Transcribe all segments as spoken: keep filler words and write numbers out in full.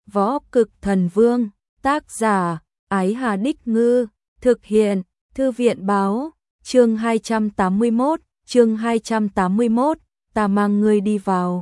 Võ Cực Thần Vương, tác giả, Ái Hà Đích Ngư, thực hiện, Thư viện Báo, chương hai trăm tám mươi mốt, chương hai trăm tám mươi mốt, ta mang ngươi đi vào.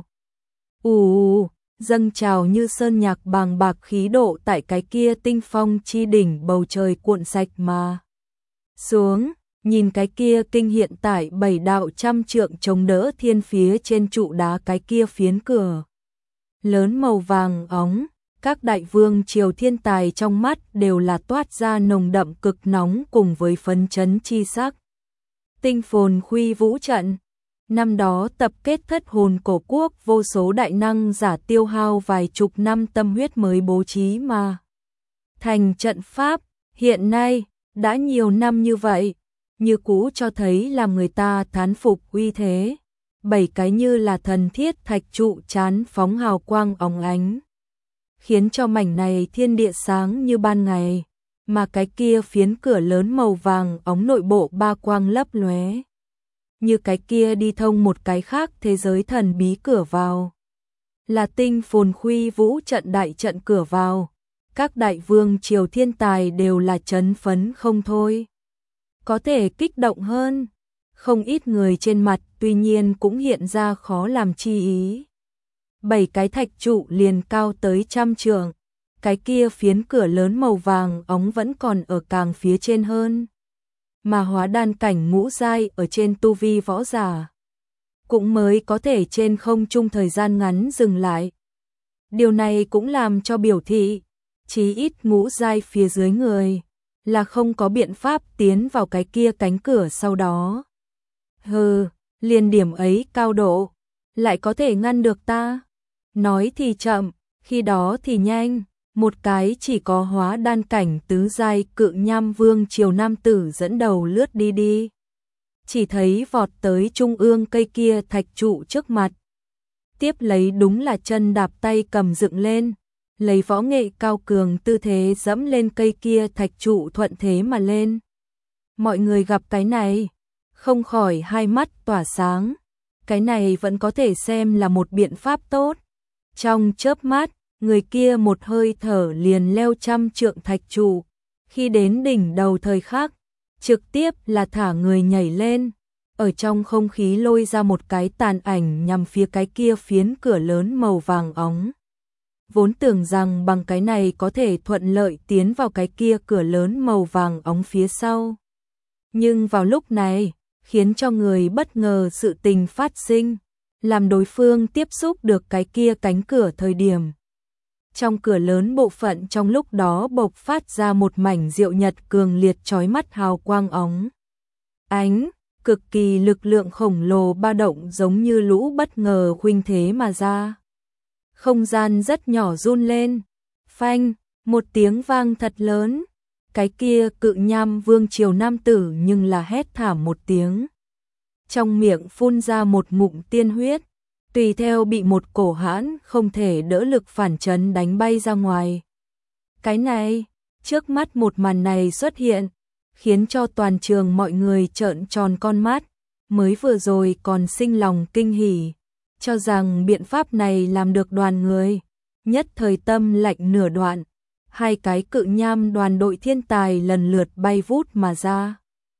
Ù, dâng trào như sơn nhạc bàng bạc khí độ tại cái kia tinh phong chi đỉnh, bầu trời cuộn sạch mà xuống, nhìn cái kia kinh hiện tại bảy đạo trăm trượng chống đỡ thiên phía trên trụ đá cái kia phiến cửa lớn màu vàng óng, các đại vương triều thiên tài trong mắt đều là toát ra nồng đậm cực nóng cùng với phấn chấn chi sắc. Tinh phồn khuy vũ trận, năm đó tập kết thất hồn cổ quốc vô số đại năng giả tiêu hao vài chục năm tâm huyết mới bố trí mà thành trận pháp, hiện nay đã nhiều năm như vậy, như cũ cho thấy làm người ta thán phục uy thế. Bảy cái như là thần thiết thạch trụ chán phóng hào quang óng ánh, khiến cho mảnh này thiên địa sáng như ban ngày, mà cái kia phiến cửa lớn màu vàng óng nội bộ ba quang lấp lóe, như cái kia đi thông một cái khác thế giới thần bí cửa vào. Là tinh phồn khuy vũ trận đại trận cửa vào, các đại vương triều thiên tài đều là chấn phấn không thôi. Có thể kích động hơn, không ít người trên mặt tuy nhiên cũng hiện ra khó làm chi ý. Bảy cái thạch trụ liền cao tới trăm trượng, cái kia phiến cửa lớn màu vàng óng vẫn còn ở càng phía trên hơn. Mà hóa đan cảnh ngũ giai ở trên tu vi võ giả, cũng mới có thể trên không trung thời gian ngắn dừng lại. Điều này cũng làm cho biểu thị, chí ít ngũ giai phía dưới người, là không có biện pháp tiến vào cái kia cánh cửa sau đó. Hừ, liền điểm ấy cao độ, lại có thể ngăn được ta. Nói thì chậm, khi đó thì nhanh, một cái chỉ có hóa đan cảnh tứ giai cự nham vương triều nam tử dẫn đầu lướt đi đi. Chỉ thấy vọt tới trung ương cây kia thạch trụ trước mặt. Tiếp lấy đúng là chân đạp tay cầm dựng lên, lấy võ nghệ cao cường tư thế dẫm lên cây kia thạch trụ thuận thế mà lên. Mọi người gặp cái này, không khỏi hai mắt tỏa sáng, cái này vẫn có thể xem là một biện pháp tốt. Trong chớp mắt, người kia một hơi thở liền leo trăm trượng thạch trụ, khi đến đỉnh đầu thời khắc, trực tiếp là thả người nhảy lên, ở trong không khí lôi ra một cái tàn ảnh nhằm phía cái kia phiến cửa lớn màu vàng óng. Vốn tưởng rằng bằng cái này có thể thuận lợi tiến vào cái kia cửa lớn màu vàng óng phía sau. Nhưng vào lúc này, khiến cho người bất ngờ sự tình phát sinh, làm đối phương tiếp xúc được cái kia cánh cửa thời điểm. Trong cửa lớn bộ phận trong lúc đó bộc phát ra một mảnh diệu nhật cường liệt chói mắt hào quang óng ánh, cực kỳ lực lượng khổng lồ ba động giống như lũ bất ngờ khuynh thế mà ra. Không gian rất nhỏ run lên, phanh, một tiếng vang thật lớn, cái kia cự nham vương triều nam tử nhưng là hét thảm một tiếng. Trong miệng phun ra một ngụm tiên huyết, tùy theo bị một cổ hãn không thể đỡ lực phản chấn đánh bay ra ngoài. Cái này, trước mắt một màn này xuất hiện, khiến cho toàn trường mọi người trợn tròn con mắt, mới vừa rồi còn sinh lòng kinh hỉ, cho rằng biện pháp này làm được đoàn người, nhất thời tâm lạnh nửa đoạn, hai cái cự nham đoàn đội thiên tài lần lượt bay vút mà ra,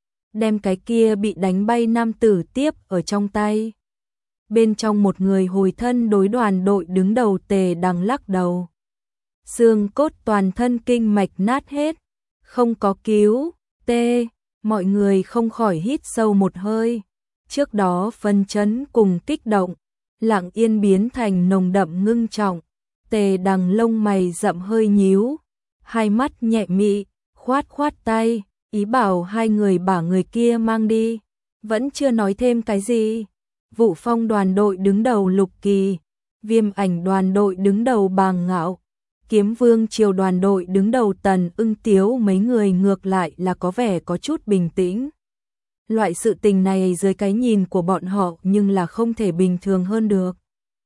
đem cái kia bị đánh bay nam tử tiếp ở trong tay. Bên trong một người hồi thân đối đoàn đội đứng đầu Tề Đằng lắc đầu. Xương cốt toàn thân kinh mạch nát hết, không có cứu, tê, mọi người không khỏi hít sâu một hơi. Trước đó phân chấn cùng kích động, lặng yên biến thành nồng đậm ngưng trọng. Tề Đằng lông mày rậm hơi nhíu, hai mắt nhẹ mị, khoát khoát tay, ý bảo hai người bả người kia mang đi. Vẫn chưa nói thêm cái gì. Vũ Phong đoàn đội đứng đầu Lục Kỳ, Viêm Ảnh đoàn đội đứng đầu Bàng Ngạo, Kiếm Vương triều đoàn đội đứng đầu Tần Ưng Tiếu, mấy người ngược lại là có vẻ có chút bình tĩnh. Loại sự tình này dưới cái nhìn của bọn họ nhưng là không thể bình thường hơn được.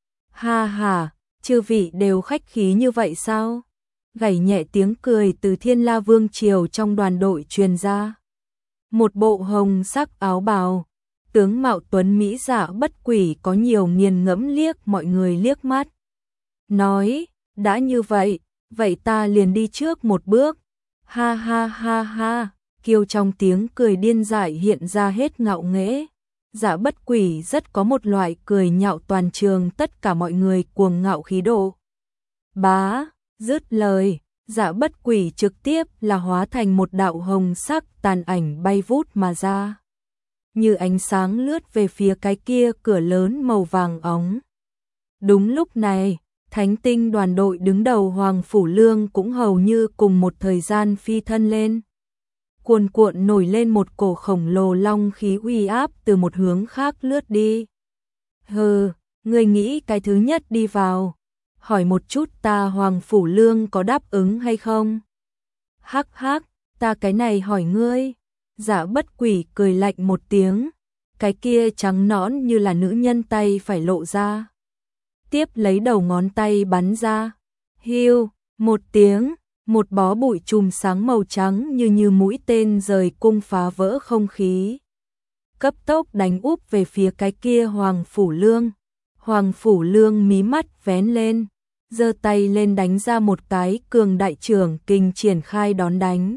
Ha ha, chư vị đều khách khí như vậy sao? Gảy nhẹ tiếng cười từ Thiên La Vương triều trong đoàn đội truyền ra. Một bộ hồng sắc áo bào, tướng mạo tuấn mỹ giả bất quỷ có nhiều nghiền ngẫm liếc mọi người liếc mắt. Nói, đã như vậy, vậy ta liền đi trước một bước. Ha ha ha ha, Kiều trong tiếng cười điên dại hiện ra hết ngạo nghễ. Dạ Bất Quỷ rất có một loại cười nhạo toàn trường, tất cả mọi người cuồng ngạo khí độ. Bá, dứt lời, Dạ Bất Quỷ trực tiếp là hóa thành một đạo hồng sắc tàn ảnh bay vút mà ra. Như ánh sáng lướt về phía cái kia cửa lớn màu vàng óng. Đúng lúc này, Thánh Tinh đoàn đội đứng đầu Hoàng Phủ Lương cũng hầu như cùng một thời gian phi thân lên. Cuồn cuộn nổi lên một cổ khổng lồ long khí uy áp từ một hướng khác lướt đi. Hừ, ngươi nghĩ cái thứ nhất đi vào, hỏi một chút ta Hoàng Phủ Lương có đáp ứng hay không? Hắc hắc, ta cái này hỏi ngươi. Dạ Bất Quỷ cười lạnh một tiếng, cái kia trắng nõn như là nữ nhân tay phải lộ ra. Tiếp lấy đầu ngón tay bắn ra. Hiu, một tiếng, một bó bụi chùm sáng màu trắng như như mũi tên rời cung phá vỡ không khí. Cấp tốc đánh úp về phía cái kia Hoàng Phủ Lương. Hoàng Phủ Lương mí mắt vén lên, giơ tay lên đánh ra một cái cường đại trưởng kình triển khai đón đánh.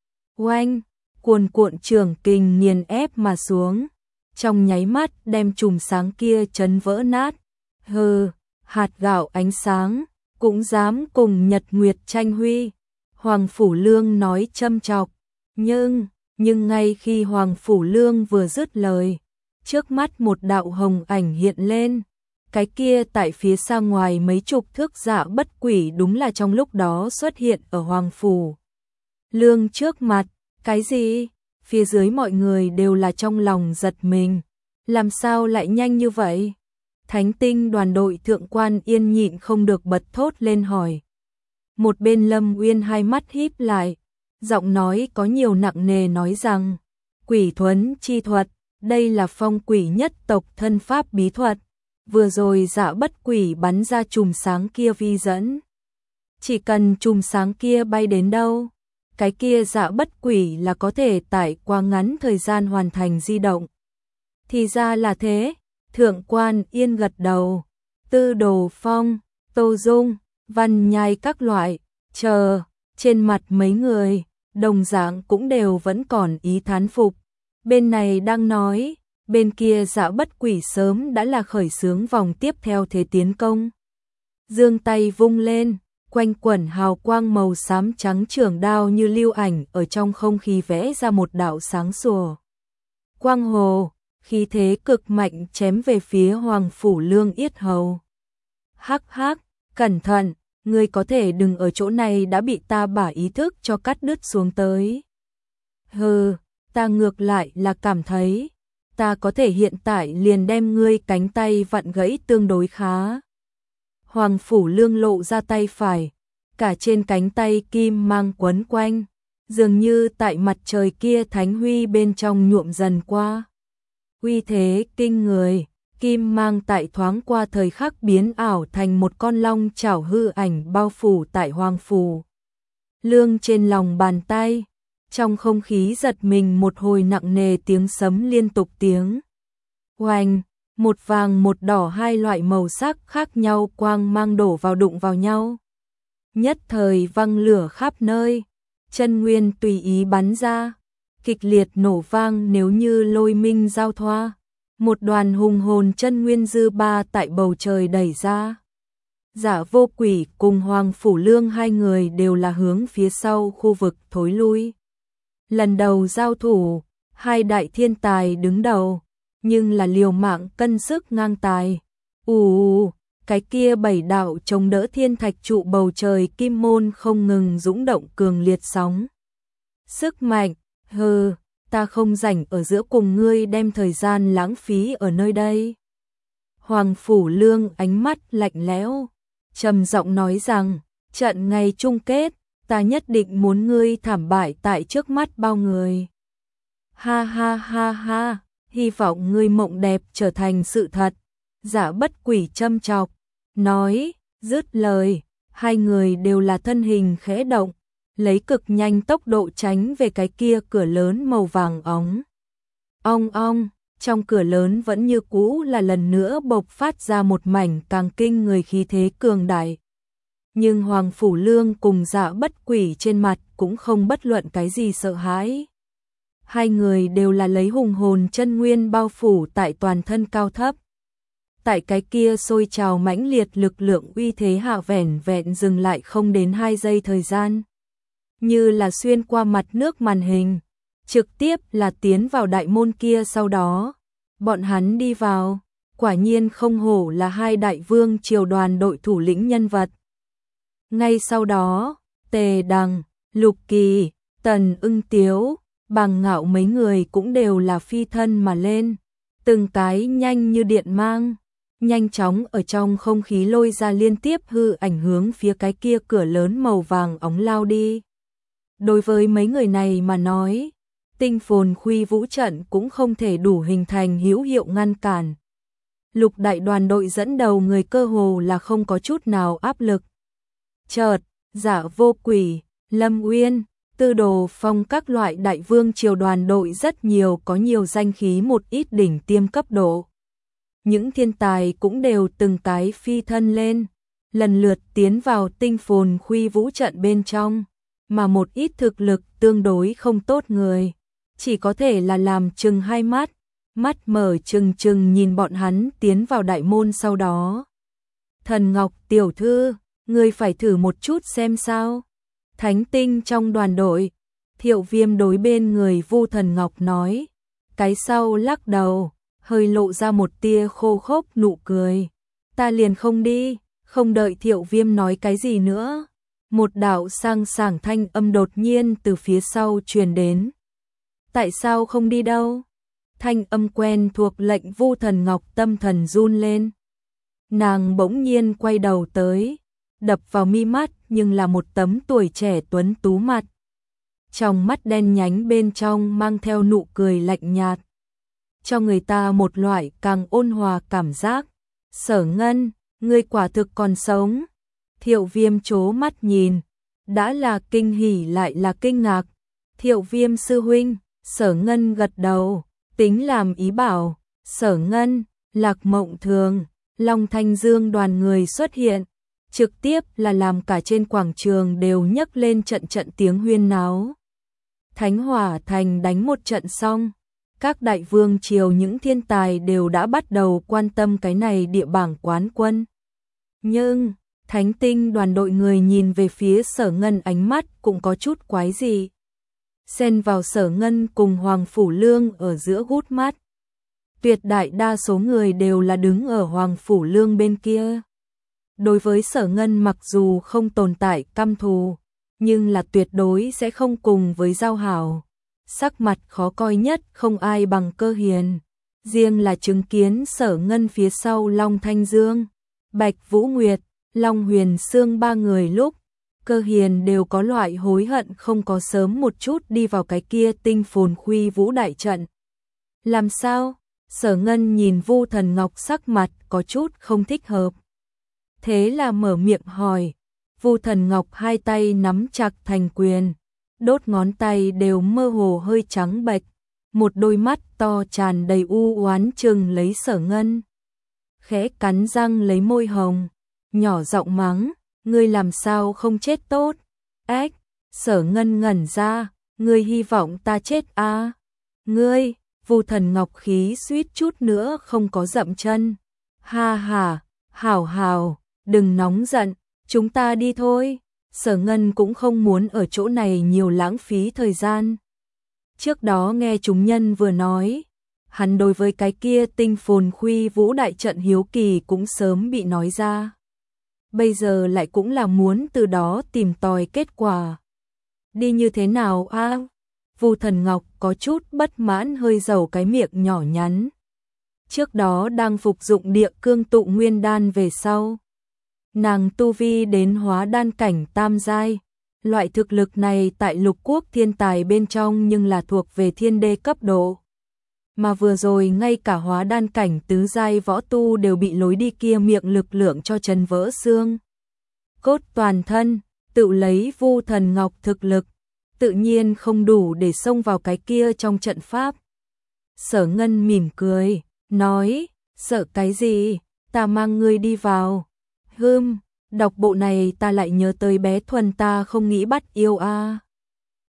Oanh, cuồn cuộn trưởng kình nghiền ép mà xuống, trong nháy mắt đem chùm sáng kia chấn vỡ nát. Hừ, hạt gạo ánh sáng, cũng dám cùng Nhật Nguyệt tranh huy. Hoàng Phủ Lương nói châm chọc, nhưng, nhưng ngay khi Hoàng Phủ Lương vừa dứt lời, trước mắt một đạo hồng ảnh hiện lên. Cái kia tại phía xa ngoài mấy chục thước Dạ Bất Quỷ đúng là trong lúc đó xuất hiện ở Hoàng Phủ Lương trước mặt. Cái gì? Phía dưới mọi người đều là trong lòng giật mình. Làm sao lại nhanh như vậy? Thánh Tinh đoàn đội thượng quan Yên nhịn không được bật thốt lên hỏi. Một bên Lâm Uyên hai mắt híp lại, giọng nói có nhiều nặng nề nói rằng, quỷ thuấn chi thuật, đây là phong quỷ nhất tộc thân pháp bí thuật. Vừa rồi Dạ Bất Quỷ bắn ra chùm sáng kia vi dẫn. Chỉ cần chùm sáng kia bay đến đâu, cái kia Dạ Bất Quỷ là có thể tại qua ngắn thời gian hoàn thành di động. Thì ra là thế, thượng quan Yên gật đầu. Tư Đồ Phong, Tô Dung, Văn Nhai các loại, chờ, trên mặt mấy người, đồng dạng cũng đều vẫn còn ý thán phục. Bên này đang nói, bên kia Dạ Bất Quỷ sớm đã là khởi xướng vòng tiếp theo thế tiến công. Giương tay vung lên, quanh quẩn hào quang màu xám trắng trường đao như lưu ảnh ở trong không khí vẽ ra một đạo sáng sủa. Quang hồ, khí thế cực mạnh chém về phía Hoàng Phủ Lương yết hầu. Hắc hắc, cẩn thận, ngươi có thể đừng ở chỗ này đã bị ta bả ý thức cho cắt đứt xuống tới. Hừ, ta ngược lại là cảm thấy, ta có thể hiện tại liền đem ngươi cánh tay vặn gãy tương đối khá. Hoàng Phủ Lương lộ ra tay phải, cả trên cánh tay kim mang quấn quanh, dường như tại mặt trời kia thánh huy bên trong nhuộm dần qua. Uy thế kinh người, kim mang tại thoáng qua thời khắc biến ảo thành một con long chảo hư ảnh bao phủ tại Hoàng Phủ Lương trên lòng bàn tay. Trong không khí giật mình một hồi nặng nề tiếng sấm liên tục tiếng. Oanh, một vàng một đỏ hai loại màu sắc khác nhau quang mang đổ vào đụng vào nhau. Nhất thời văng lửa khắp nơi, chân nguyên tùy ý bắn ra, kịch liệt nổ vang nếu như lôi minh giao thoa. Một đoàn hùng hồn chân nguyên dư ba tại bầu trời đẩy ra. Dạ Vô Quỷ cùng Hoàng Phủ Lương hai người đều là hướng phía sau khu vực thối lui. Lần đầu giao thủ, hai đại thiên tài đứng đầu, nhưng là liều mạng cân sức ngang tài. Ù, cái kia bảy đạo chống đỡ thiên thạch trụ bầu trời kim môn không ngừng dũng động cường liệt sóng. Sức mạnh, hừ, ta không rảnh ở giữa cùng ngươi đem thời gian lãng phí ở nơi đây. Hoàng Phủ Lương ánh mắt lạnh lẽo, trầm giọng nói rằng, trận ngày chung kết, ta nhất định muốn ngươi thảm bại tại trước mắt bao người. Ha ha ha ha, hy vọng ngươi mộng đẹp trở thành sự thật. Dạ Bất Quỷ châm chọc, nói, dứt lời, hai người đều là thân hình khẽ động, lấy cực nhanh tốc độ tránh về cái kia cửa lớn màu vàng óng. Ong ong, trong cửa lớn vẫn như cũ là lần nữa bộc phát ra một mảnh càng kinh người khí thế cường đại. Nhưng Hoàng Phủ Lương cùng Dạ Bất Quỷ trên mặt cũng không bất luận cái gì sợ hãi. Hai người đều là lấy hùng hồn chân nguyên bao phủ tại toàn thân cao thấp. Tại cái kia sôi trào mãnh liệt lực lượng uy thế hạ vẻn vẹn dừng lại không đến hai giây thời gian. Như là xuyên qua mặt nước màn hình, trực tiếp là tiến vào đại môn kia sau đó. Bọn hắn đi vào, quả nhiên không hổ là hai đại vương triều đoàn đội thủ lĩnh nhân vật. Ngay sau đó, Tề Đằng, Lục Kỳ, Tần Ưng Tiếu, Bằng Ngạo mấy người cũng đều là phi thân mà lên, từng cái nhanh như điện mang, nhanh chóng ở trong không khí lôi ra liên tiếp hư ảnh hướng phía cái kia cửa lớn màu vàng óng lao đi. Đối với mấy người này mà nói, Tinh Phồn Khuy Vũ trận cũng không thể đủ hình thành hữu hiệu ngăn cản. Lục đại đoàn đội dẫn đầu người cơ hồ là không có chút nào áp lực. Chợt, Dạ Vô Quỷ, Lâm Uyên, Tư Đồ Phong các loại đại vương triều đoàn đội rất nhiều có nhiều danh khí một ít đỉnh tiêm cấp độ. Những thiên tài cũng đều từng cái phi thân lên, lần lượt tiến vào Tinh Phồn Khuy Vũ trận bên trong, mà một ít thực lực tương đối không tốt người, chỉ có thể là làm chừng hai mắt, mắt mở chừng chừng nhìn bọn hắn tiến vào đại môn sau đó. Thần Ngọc tiểu thư, ngươi phải thử một chút xem sao. Thánh tinh trong đoàn đội, Thiệu Viêm đối bên người Vu Thần Ngọc nói, cái sau lắc đầu, hơi lộ ra một tia khô khốc nụ cười. Ta liền không đi, không đợi Thiệu Viêm nói cái gì nữa. Một đạo sang sảng thanh âm đột nhiên từ phía sau truyền đến. Tại sao không đi đâu? Thanh âm quen thuộc lệnh Vu Thần Ngọc tâm thần run lên. Nàng bỗng nhiên quay đầu tới, đập vào mi mắt nhưng là một tấm tuổi trẻ tuấn tú mặt. Trong mắt đen nhánh bên trong mang theo nụ cười lạnh nhạt, cho người ta một loại càng ôn hòa cảm giác. Sở Ngân, ngươi quả thực còn sống. Thiệu Viêm chố mắt nhìn, đã là kinh hỉ lại là kinh ngạc. Thiệu Viêm sư huynh, Sở Ngân gật đầu, tính làm ý bảo. Sở Ngân, Lạc Mộng Thường, Long Thanh Dương đoàn người xuất hiện, trực tiếp là làm cả trên quảng trường đều nhấc lên trận trận tiếng huyên náo. Thánh Hỏa Thành đánh một trận xong, các đại vương triều những thiên tài đều đã bắt đầu quan tâm cái này địa bảng quán quân. Nhưng, Thánh Tinh đoàn đội người nhìn về phía Sở Ngân ánh mắt cũng có chút quái dị. Xen vào Sở Ngân cùng Hoàng Phủ Lương ở giữa hút mắt. Tuyệt đại đa số người đều là đứng ở Hoàng Phủ Lương bên kia. Đối với Sở Ngân mặc dù không tồn tại căm thù, nhưng là tuyệt đối sẽ không cùng với giao hảo. Sắc mặt khó coi nhất không ai bằng Cơ Hiền. Riêng là chứng kiến Sở Ngân phía sau Long Thanh Dương, Bạch Vũ Nguyệt, Long Huyền Sương ba người lúc, Cơ Hiền đều có loại hối hận không có sớm một chút đi vào cái kia Tinh Phồn Khuy Vũ đại trận. Làm sao? Sở Ngân nhìn Vu Thần Ngọc sắc mặt có chút không thích hợp. Thế là mở miệng hỏi. Vu Thần Ngọc hai tay nắm chặt thành quyền, đốt ngón tay đều mơ hồ hơi trắng bệch, một đôi mắt to tràn đầy u oán trừng lấy Sở Ngân. Khẽ cắn răng lấy môi hồng, nhỏ giọng mắng, ngươi làm sao không chết tốt? Ếch, Sở Ngân ngẩn ra, ngươi hy vọng ta chết à? Ngươi, Vu Thần Ngọc khí suýt chút nữa không có dậm chân. Ha ha, hảo hảo, đừng nóng giận, chúng ta đi thôi. Sở Ngân cũng không muốn ở chỗ này nhiều lãng phí thời gian. Trước đó nghe chúng nhân vừa nói, hắn đối với cái kia Tinh Phồn Khuy Vũ đại trận hiếu kỳ cũng sớm bị nói ra. Bây giờ lại cũng là muốn từ đó tìm tòi kết quả. Đi như thế nào a? À? Vu Thần Ngọc có chút bất mãn hơi dầu cái miệng nhỏ nhắn. Trước đó đang phục dụng địa cương tụ nguyên đan về sau, nàng tu vi đến hóa đan cảnh tam giai. Loại thực lực này tại lục quốc thiên tài bên trong nhưng là thuộc về thiên đê cấp độ. Mà vừa rồi ngay cả hóa đan cảnh tứ giai võ tu đều bị lối đi kia miệng lực lượng cho trần vỡ xương. Cốt toàn thân, tự lấy Vu Thần Ngọc thực lực, tự nhiên không đủ để xông vào cái kia trong trận pháp. Sở Ngân mỉm cười, nói, sợ cái gì, ta mang ngươi đi vào. Hừm, Đọc bộ này ta lại nhớ tới bé Thuần ta không nghĩ bắt yêu a.